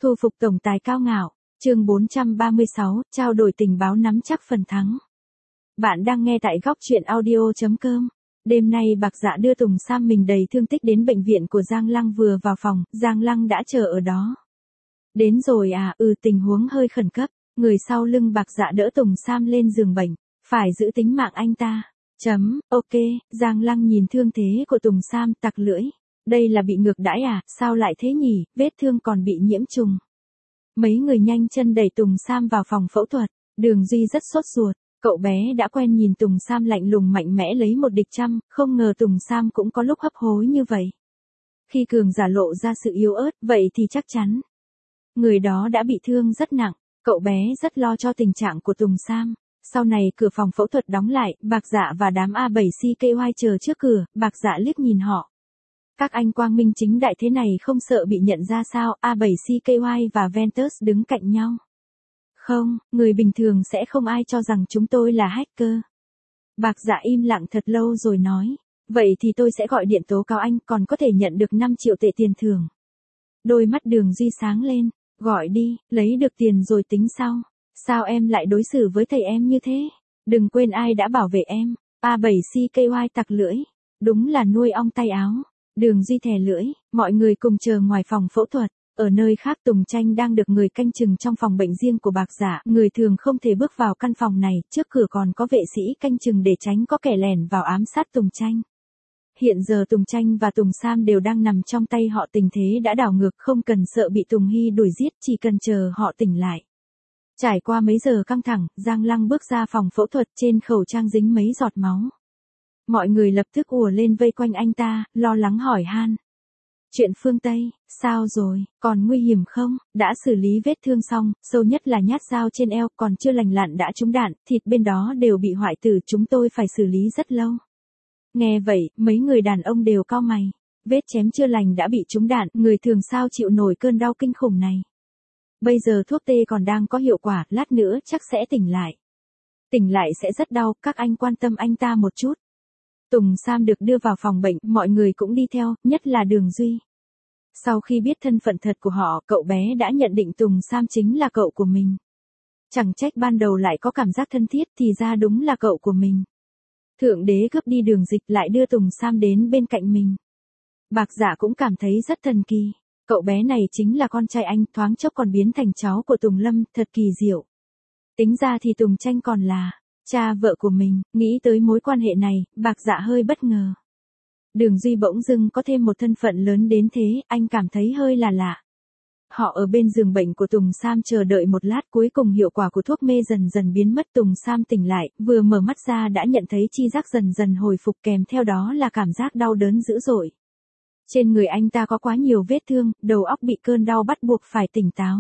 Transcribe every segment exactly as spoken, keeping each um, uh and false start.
Thu phục tổng tài cao ngạo, chương bốn trăm ba mươi sáu, trao đổi tình báo nắm chắc phần thắng. Bạn đang nghe tại góc truyện audio chấm com. Đêm nay Bạc Dạ đưa Tùng Sam mình đầy thương tích đến bệnh viện của Giang Lăng, vừa vào phòng, Giang Lăng đã chờ ở đó. Đến rồi à, ừ tình huống hơi khẩn cấp, người sau lưng Bạc Dạ đỡ Tùng Sam lên giường bệnh, phải giữ tính mạng anh ta. Chấm, ok, Giang Lăng nhìn thương thế của Tùng Sam tặc lưỡi. Đây là bị ngược đãi à, sao lại thế nhỉ, vết thương còn bị nhiễm trùng. Mấy người nhanh chân đẩy Tùng Sam vào phòng phẫu thuật, Đường Duy rất sốt ruột, cậu bé đã quen nhìn Tùng Sam lạnh lùng mạnh mẽ lấy một địch trăm, không ngờ Tùng Sam cũng có lúc hấp hối như vậy. Khi Cường giả lộ ra sự yếu ớt, vậy thì chắc chắn người đó đã bị thương rất nặng, cậu bé rất lo cho tình trạng của Tùng Sam. Sau này cửa phòng phẫu thuật đóng lại, Bạc Dạ và đám A bảy C K Y chờ trước cửa, Bạc Dạ liếc nhìn họ. Các anh quang minh chính đại thế này không sợ bị nhận ra sao, A bảy C K Y và Ventus đứng cạnh nhau. Không, người bình thường sẽ không ai cho rằng chúng tôi là hacker. Bạc Dạ im lặng thật lâu rồi nói, vậy thì tôi sẽ gọi điện tố cáo anh, còn có thể nhận được năm triệu tệ tiền thưởng. Đôi mắt Đường Duy sáng lên, gọi đi, lấy được tiền rồi tính sau. Sao em lại đối xử với thầy em như thế? Đừng quên ai đã bảo vệ em. A bảy C K Y tặc lưỡi, đúng là nuôi ong tay áo. Đường Duy thè lưỡi, mọi người cùng chờ ngoài phòng phẫu thuật. Ở nơi khác Tùng Tranh đang được người canh chừng trong phòng bệnh riêng của Bạc Dạ. Người thường không thể bước vào căn phòng này, trước cửa còn có vệ sĩ canh chừng để tránh có kẻ lẻn vào ám sát Tùng Tranh. Hiện giờ Tùng Tranh và Tùng Sam đều đang nằm trong tay họ, tình thế đã đảo ngược, không cần sợ bị Tùng Hy đuổi giết, chỉ cần chờ họ tỉnh lại. Trải qua mấy giờ căng thẳng, Giang Lăng bước ra phòng phẫu thuật, trên khẩu trang dính mấy giọt máu. Mọi người lập tức ùa lên vây quanh anh ta, lo lắng hỏi han. Chuyện phương Tây, sao rồi, còn nguy hiểm không? Đã xử lý vết thương xong, sâu nhất là nhát dao trên eo, còn chưa lành lặn đã trúng đạn, thịt bên đó đều bị hoại tử, chúng tôi phải xử lý rất lâu. Nghe vậy, mấy người đàn ông đều cau mày. Vết chém chưa lành đã bị trúng đạn, người thường sao chịu nổi cơn đau kinh khủng này. Bây giờ thuốc tê còn đang có hiệu quả, lát nữa chắc sẽ tỉnh lại. Tỉnh lại sẽ rất đau, các anh quan tâm anh ta một chút. Tùng Sam được đưa vào phòng bệnh, mọi người cũng đi theo, nhất là Đường Duy. Sau khi biết thân phận thật của họ, cậu bé đã nhận định Tùng Sam chính là cậu của mình. Chẳng trách ban đầu lại có cảm giác thân thiết, thì ra đúng là cậu của mình. Thượng đế cướp đi Đường Dịch lại đưa Tùng Sam đến bên cạnh mình. Bạc Dạ cũng cảm thấy rất thần kỳ. Cậu bé này chính là con trai anh, thoáng chốc còn biến thành cháu của Tùng Lâm, thật kỳ diệu. Tính ra thì Tùng Tranh còn là cha vợ của mình, nghĩ tới mối quan hệ này, Bạc Dạ hơi bất ngờ. Đường Duy bỗng dưng có thêm một thân phận lớn đến thế, anh cảm thấy hơi là lạ. Họ ở bên giường bệnh của Tùng Sam chờ đợi một lát, cuối cùng hiệu quả của thuốc mê dần dần biến mất. Tùng Sam tỉnh lại, vừa mở mắt ra đã nhận thấy chi giác dần dần hồi phục, kèm theo đó là cảm giác đau đớn dữ dội. Trên người anh ta có quá nhiều vết thương, đầu óc bị cơn đau bắt buộc phải tỉnh táo.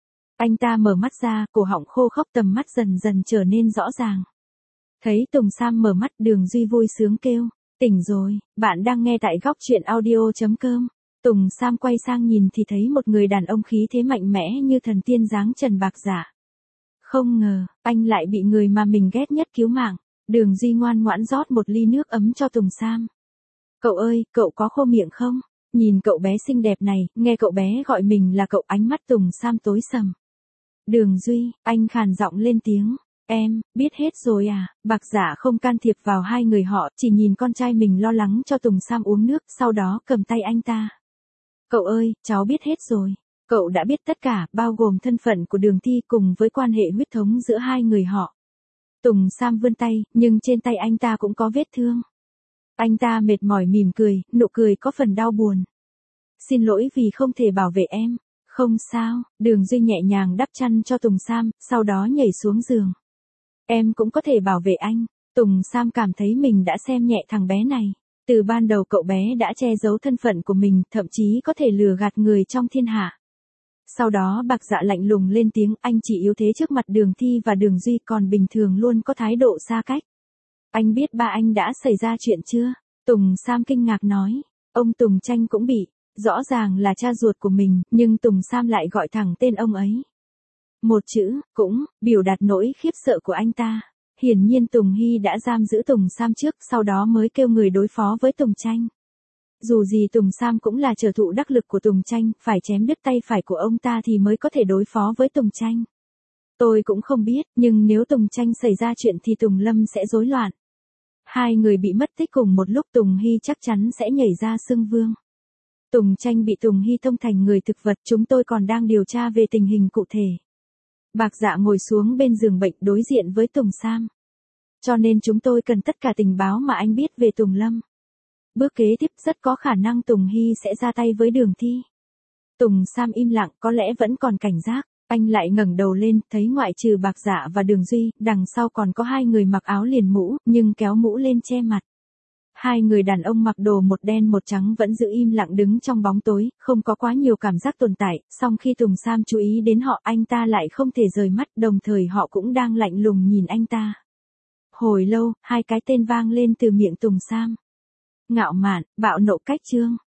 Anh ta mở mắt ra, cổ họng khô khốc, tầm mắt dần dần trở nên rõ ràng. Thấy Tùng Sam mở mắt, Đường Duy vui sướng kêu, tỉnh rồi, bạn đang nghe tại góc truyện audio chấm com. Tùng Sam quay sang nhìn thì thấy một người đàn ông khí thế mạnh mẽ như thần tiên dáng Trần Bạc Dạ. Không ngờ, anh lại bị người mà mình ghét nhất cứu mạng. Đường Duy ngoan ngoãn rót một ly nước ấm cho Tùng Sam. Cậu ơi, cậu có khô miệng không? Nhìn cậu bé xinh đẹp này, nghe cậu bé gọi mình là cậu, ánh mắt Tùng Sam tối sầm. Đường Duy, anh khàn giọng lên tiếng. Em, biết hết rồi à? Bạc Dạ không can thiệp vào hai người họ, chỉ nhìn con trai mình lo lắng cho Tùng Sam uống nước, sau đó cầm tay anh ta. Cậu ơi, cháu biết hết rồi. Cậu đã biết tất cả, bao gồm thân phận của Đường Thi cùng với quan hệ huyết thống giữa hai người họ. Tùng Sam vươn tay, nhưng trên tay anh ta cũng có vết thương. Anh ta mệt mỏi mỉm cười, nụ cười có phần đau buồn. Xin lỗi vì không thể bảo vệ em. Không sao, Đường Duy nhẹ nhàng đắp chăn cho Tùng Sam, sau đó nhảy xuống giường. Em cũng có thể bảo vệ anh. Tùng Sam cảm thấy mình đã xem nhẹ thằng bé này. Từ ban đầu cậu bé đã che giấu thân phận của mình, thậm chí có thể lừa gạt người trong thiên hạ. Sau đó Bạc Dạ lạnh lùng lên tiếng, anh chỉ yếu thế trước mặt Đường Thi và Đường Duy, còn bình thường luôn có thái độ xa cách. Anh biết ba anh đã xảy ra chuyện chưa? Tùng Sam kinh ngạc nói. Ông Tùng Tranh cũng bị. Rõ ràng là cha ruột của mình, nhưng Tùng Sam lại gọi thẳng tên ông ấy. Một chữ, cũng, biểu đạt nỗi khiếp sợ của anh ta. Hiển nhiên Tùng Hy đã giam giữ Tùng Sam trước, sau đó mới kêu người đối phó với Tùng Tranh. Dù gì Tùng Sam cũng là trợ thủ đắc lực của Tùng Tranh, phải chém đứt tay phải của ông ta thì mới có thể đối phó với Tùng Tranh. Tôi cũng không biết, nhưng nếu Tùng Tranh xảy ra chuyện thì Tùng Lâm sẽ rối loạn. Hai người bị mất tích cùng một lúc, Tùng Hy chắc chắn sẽ nhảy ra xưng vương. Tùng Tranh bị Tùng Hy thông thành người thực vật, chúng tôi còn đang điều tra về tình hình cụ thể. Bạc Dạ ngồi xuống bên giường bệnh đối diện với Tùng Sam. Cho nên chúng tôi cần tất cả tình báo mà anh biết về Tùng Lâm. Bước kế tiếp rất có khả năng Tùng Hy sẽ ra tay với Đường Thi. Tùng Sam im lặng, có lẽ vẫn còn cảnh giác. Anh lại ngẩng đầu lên, thấy ngoại trừ Bạc Dạ và Đường Duy, đằng sau còn có hai người mặc áo liền mũ, nhưng kéo mũ lên che mặt. Hai người đàn ông mặc đồ một đen một trắng vẫn giữ im lặng đứng trong bóng tối, không có quá nhiều cảm giác tồn tại, song khi Tùng Sam chú ý đến họ anh ta lại không thể rời mắt, đồng thời họ cũng đang lạnh lùng nhìn anh ta. Hồi lâu, hai cái tên vang lên từ miệng Tùng Sam. Ngạo Mạn, Bạo Nộ Cách Trương.